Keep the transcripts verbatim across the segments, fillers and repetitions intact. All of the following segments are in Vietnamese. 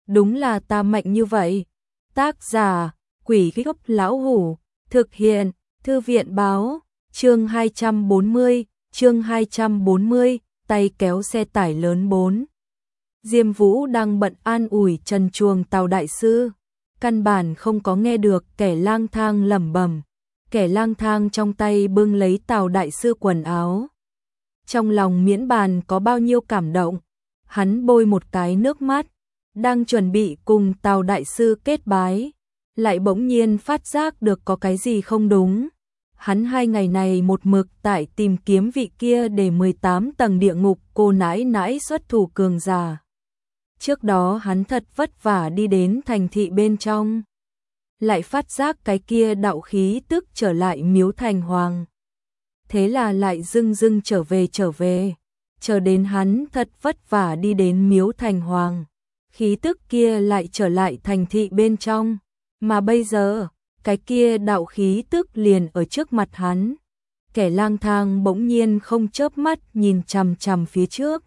đúng là ta mạnh như vậy. Tác giả, Quỷ Gốc Lão Hủ, thực hiện, Thư viện báo, chương hai trăm bốn mươi, chương hai trăm bốn mươi, tay kéo xe tải lớn bốn. Diêm Vũ đang bận an ủi trần truồng Tào đại sư, căn bản không có nghe được kẻ lang thang lẩm bẩm. Kẻ lang thang trong tay bưng lấy Tào đại sư quần áo. Trong lòng miễn bàn có bao nhiêu cảm động, hắn bôi một cái nước mắt, đang chuẩn bị cùng Tào đại sư kết bái, lại bỗng nhiên phát giác được có cái gì không đúng. Hắn hai ngày này một mực tại tìm kiếm vị kia để mười tám tầng địa ngục cô nãi nãi xuất thủ cường giả. Trước đó hắn thật vất vả đi đến thành thị bên trong, lại phát giác cái kia đạo khí tức trở lại miếu thành hoàng. Thế là lại dưng dưng trở về trở về, chờ đến hắn thật vất vả đi đến miếu thành hoàng, khí tức kia lại trở lại thành thị bên trong, mà bây giờ, cái kia đạo khí tức liền ở trước mặt hắn. Kẻ lang thang bỗng nhiên không chớp mắt nhìn chằm chằm phía trước.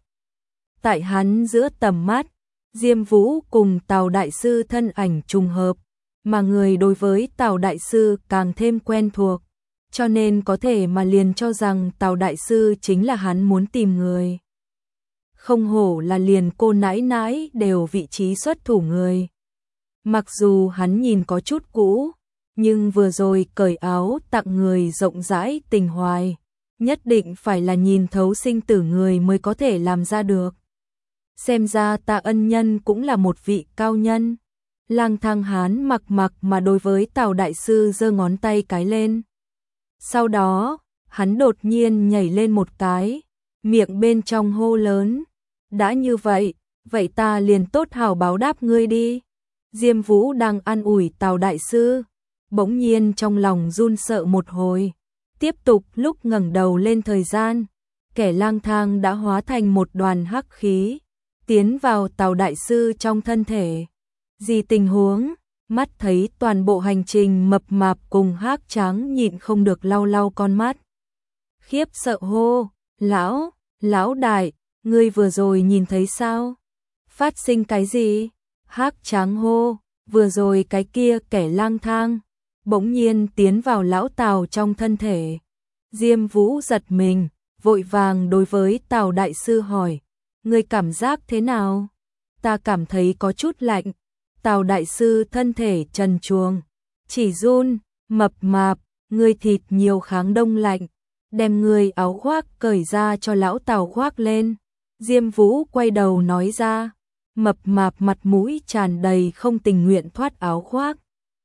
Tại hắn giữa tầm mắt, Diêm Vũ cùng Tào đại sư thân ảnh trùng hợp, mà người đối với Tào đại sư càng thêm quen thuộc, cho nên có thể mà liền cho rằng Tào đại sư chính là hắn muốn tìm người. Không hổ là liền cô nãi nãi đều vị trí xuất thủ người. Mặc dù hắn nhìn có chút cũ, nhưng vừa rồi cởi áo tặng người rộng rãi tình hoài, nhất định phải là nhìn thấu sinh tử người mới có thể làm ra được. Xem ra Tạ ân nhân cũng là một vị cao nhân. Lang thang hán mặc mặc mà đối với Tào đại sư giơ ngón tay cái lên. Sau đó, hắn đột nhiên nhảy lên một cái, miệng bên trong hô lớn. Đã như vậy, vậy ta liền tốt hảo báo đáp ngươi đi. Diêm Vũ đang an ủi Tào đại sư, bỗng nhiên trong lòng run sợ một hồi. Tiếp tục lúc ngẩng đầu lên thời gian, kẻ lang thang đã hóa thành một đoàn hắc khí, tiến vào Tào đại sư trong thân thể. Gì tình huống? Mắt thấy toàn bộ hành trình mập mạp cùng hắc trắng nhịn không được lau lau con mắt. Khiếp sợ hô, lão, lão đại, ngươi vừa rồi nhìn thấy sao? Phát sinh cái gì? Hắc trắng hô, vừa rồi cái kia kẻ lang thang, bỗng nhiên tiến vào lão Tào trong thân thể. Diêm Vũ giật mình, vội vàng đối với Tào đại sư hỏi, ngươi cảm giác thế nào? Ta cảm thấy có chút lạnh. Tào đại sư thân thể trần truồng, chỉ run, mập mạp, ngươi thịt nhiều kháng đông lạnh, đem ngươi áo khoác cởi ra cho lão Tào khoác lên. Diêm Vũ quay đầu nói ra, mập mạp mặt mũi tràn đầy không tình nguyện thoát áo khoác.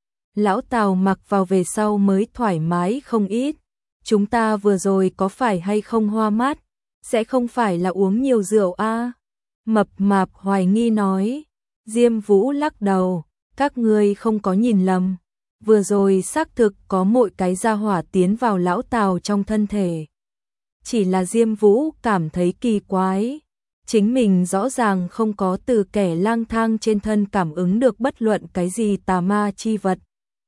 Lão Tào mặc vào về sau mới thoải mái không ít. Chúng ta vừa rồi có phải hay không hoa mắt? Sẽ không phải là uống nhiều rượu a? À? Mập mạp hoài nghi nói. Diêm Vũ lắc đầu, các ngươi không có nhìn lầm. Vừa rồi xác thực có mỗi cái gia hỏa tiến vào lão Tào trong thân thể. Chỉ là Diêm Vũ cảm thấy kỳ quái. Chính mình rõ ràng không có từ kẻ lang thang trên thân cảm ứng được bất luận cái gì tà ma chi vật.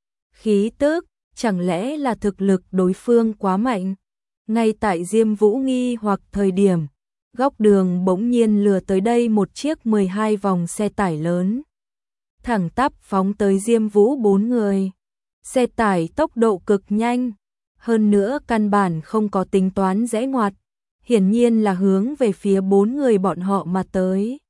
Khí tức, chẳng lẽ là thực lực đối phương quá mạnh? Ngay tại Diêm Vũ nghi hoặc thời điểm, góc đường bỗng nhiên lừa tới đây một chiếc mười hai vòng xe tải lớn. Thẳng tắp phóng tới Diêm Vũ bốn người. Xe tải tốc độ cực nhanh, hơn nữa căn bản không có tính toán rẽ ngoặt, hiển nhiên là hướng về phía bốn người bọn họ mà tới.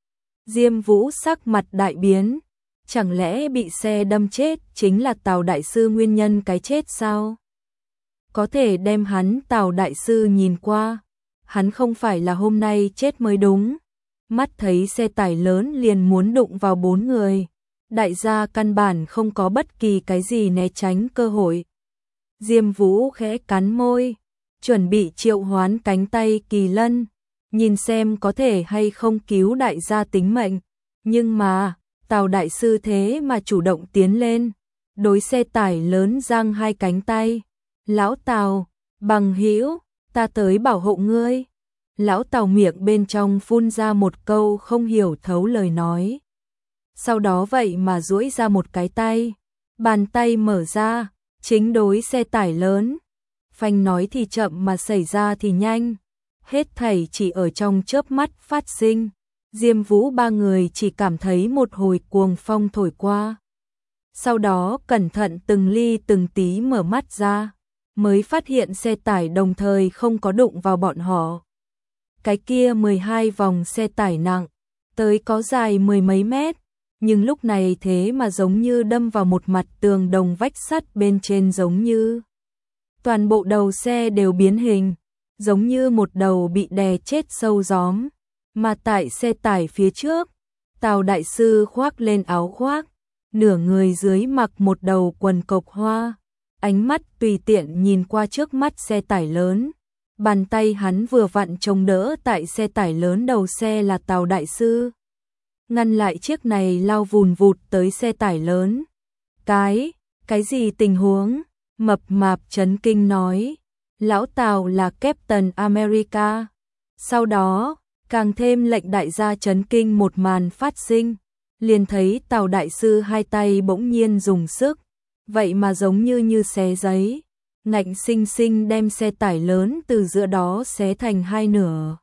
Diêm Vũ sắc mặt đại biến, chẳng lẽ bị xe đâm chết chính là Tào đại sư nguyên nhân cái chết sao? Có thể đem hắn Tào đại sư nhìn qua, hắn không phải là hôm nay chết mới đúng. Mắt thấy xe tải lớn liền muốn đụng vào bốn người, đại gia căn bản không có bất kỳ cái gì né tránh cơ hội. Diêm Vũ khẽ cắn môi, chuẩn bị triệu hoán cánh tay kỳ lân, nhìn xem có thể hay không cứu đại gia tính mệnh. Nhưng mà, Tào đại sư thế mà chủ động tiến lên, đối xe tải lớn giang hai cánh tay. Lão Tào, bằng hữu, ta tới bảo hộ ngươi. Lão Tào miệng bên trong phun ra một câu không hiểu thấu lời nói. Sau đó vậy mà duỗi ra một cái tay, bàn tay mở ra, chính đối xe tải lớn. Phanh nói thì chậm mà xảy ra thì nhanh, hết thảy chỉ ở trong chớp mắt phát sinh. Diêm Vũ ba người chỉ cảm thấy một hồi cuồng phong thổi qua. Sau đó cẩn thận từng ly từng tí mở mắt ra, mới phát hiện xe tải đồng thời không có đụng vào bọn họ. Cái kia mười hai vòng xe tải nặng, tới có dài mười mấy mét, nhưng lúc này thế mà giống như đâm vào một mặt tường đồng vách sắt bên trên, giống như toàn bộ đầu xe đều biến hình, giống như một đầu bị đè chết sâu gióm. Mà tại xe tải phía trước, Tào đại sư khoác lên áo khoác, nửa người dưới mặc một đầu quần cộc hoa, ánh mắt tùy tiện nhìn qua trước mắt xe tải lớn. Bàn tay hắn vừa vặn chống đỡ tại xe tải lớn đầu xe là Tào đại sư, ngăn lại chiếc này lao vùn vụt tới xe tải lớn. Cái, cái gì tình huống? Mập mạp chấn kinh nói, lão Tào là Captain America. Sau đó, càng thêm lệnh đại gia chấn kinh một màn phát sinh, liền thấy Tào đại sư hai tay bỗng nhiên dùng sức, vậy mà giống như như xé giấy, ngạnh sinh sinh đem xe tải lớn từ giữa đó xé thành hai nửa.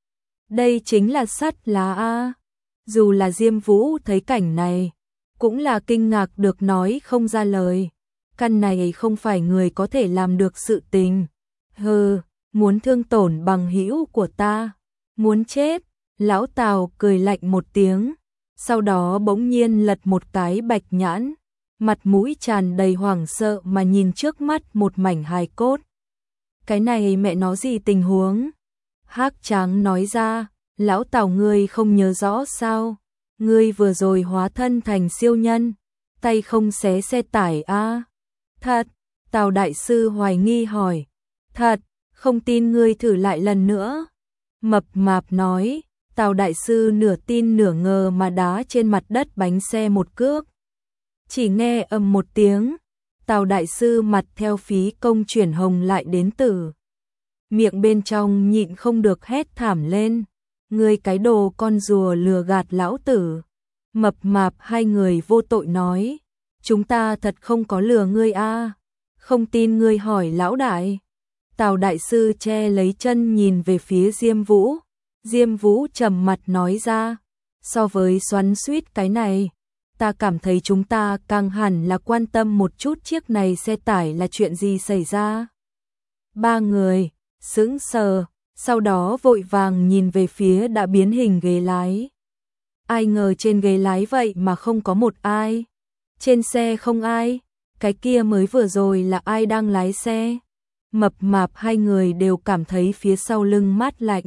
Đây chính là sắt lá a. Dù là Diêm Vũ thấy cảnh này, cũng là kinh ngạc được nói không ra lời. Căn này không phải người có thể làm được sự tình. Hừ, muốn thương tổn bằng hữu của ta, muốn chết. Lão Tào cười lạnh một tiếng, sau đó bỗng nhiên lật một cái bạch nhãn, mặt mũi tràn đầy hoảng sợ mà nhìn trước mắt một mảnh hài cốt. Cái này mẹ nó gì tình huống? Hắc Tráng nói ra, lão Tào ngươi không nhớ rõ sao? Ngươi vừa rồi hóa thân thành siêu nhân, tay không xé xe tải a? À? Thật? Tào đại sư hoài nghi hỏi. Thật, không tin ngươi thử lại lần nữa. Mập mạp nói. Tào đại sư nửa tin nửa ngờ mà đá trên mặt đất bánh xe một cước. Chỉ nghe ầm một tiếng, Tào đại sư mặt theo phí công chuyển hồng lại đến tử. Miệng bên trong nhịn không được hét thảm lên. Ngươi cái đồ con rùa lừa gạt lão tử. Mập mạp hai người vô tội nói. Chúng ta thật không có lừa ngươi a. Không tin ngươi hỏi lão đại. Tào đại sư che lấy chân nhìn về phía Diêm Vũ. Diêm Vũ trầm mặt nói ra. So với xoắn xuýt cái này, ta cảm thấy chúng ta càng hẳn là quan tâm một chút chiếc này xe tải là chuyện gì xảy ra. Ba người sững sờ, sau đó vội vàng nhìn về phía đã biến hình ghế lái. Ai ngờ trên ghế lái vậy mà không có một ai. Trên xe không ai, cái kia mới vừa rồi là ai đang lái xe? Mập mạp hai người đều cảm thấy phía sau lưng mát lạnh.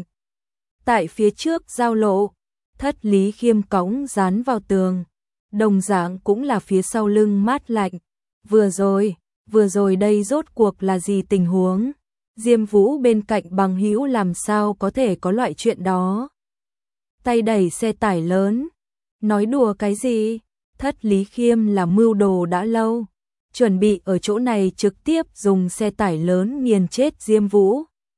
Tại phía trước giao lộ, Thất Lý Khiêm cõng dán vào tường, đồng dạng cũng là phía sau lưng mát lạnh. Vừa rồi, vừa rồi đây rốt cuộc là gì tình huống? Diêm Vũ bên cạnh bằng hữu làm sao có thể có loại chuyện đó? Tay đẩy xe tải lớn, nói đùa cái gì? Thất Lý Khiêm là mưu đồ đã lâu, chuẩn bị ở chỗ này trực tiếp dùng xe tải lớn nghiền chết Diêm Vũ.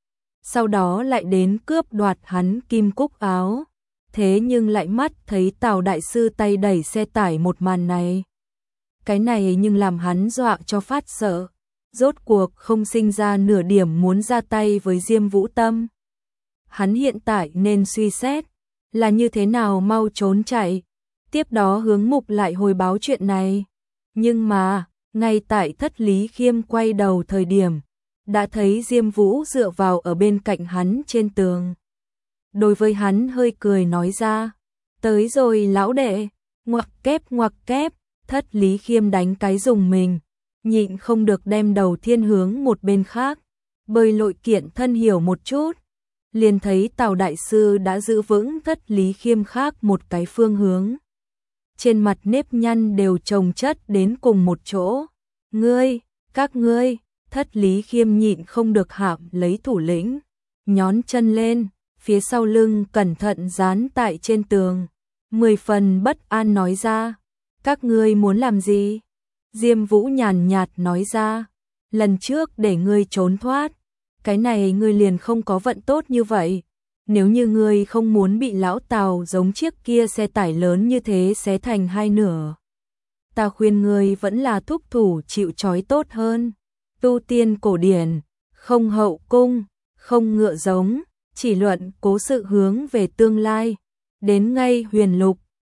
Sau đó lại đến cướp đoạt hắn kim cúc áo. Thế nhưng lại mắt thấy Tào đại sư tay đẩy xe tải một màn này. Cái này nhưng làm hắn dọa cho phát sợ. Rốt cuộc không sinh ra nửa điểm muốn ra tay với Diêm Vũ tâm. Hắn hiện tại nên suy xét là như thế nào mau trốn chạy, tiếp đó hướng Mục lại hồi báo chuyện này. Nhưng mà, ngay tại Thất Lý Khiêm quay đầu thời điểm, đã thấy Diêm Vũ dựa vào ở bên cạnh hắn trên tường. Đối với hắn hơi cười nói ra, tới rồi lão đệ, ngoặc kép ngoặc kép. Thất Lý Khiêm đánh cái dùng mình, nhịn không được đem đầu thiên hướng một bên khác, bơi lội kiện thân hiểu một chút, liền thấy Tào đại sư đã giữ vững Thất Lý Khiêm khác một cái phương hướng. Trên mặt nếp nhăn đều chồng chất đến cùng một chỗ. Ngươi, các ngươi. Thất Lý Khiêm nhịn không được hạm lấy thủ lĩnh, nhón chân lên, phía sau lưng cẩn thận dán tại trên tường, mười phần bất an nói ra. Các ngươi muốn làm gì? Diêm Vũ nhàn nhạt nói ra, lần trước để ngươi trốn thoát, cái này ngươi liền không có vận tốt như vậy. Nếu như ngươi không muốn bị lão Tào giống chiếc kia xe tải lớn như thế xé thành hai nửa, ta khuyên ngươi vẫn là thúc thủ chịu trói tốt hơn. Tu tiên cổ điển, không hậu cung, không ngựa giống, chỉ luận cố sự hướng về tương lai. đến ngay huyền lục,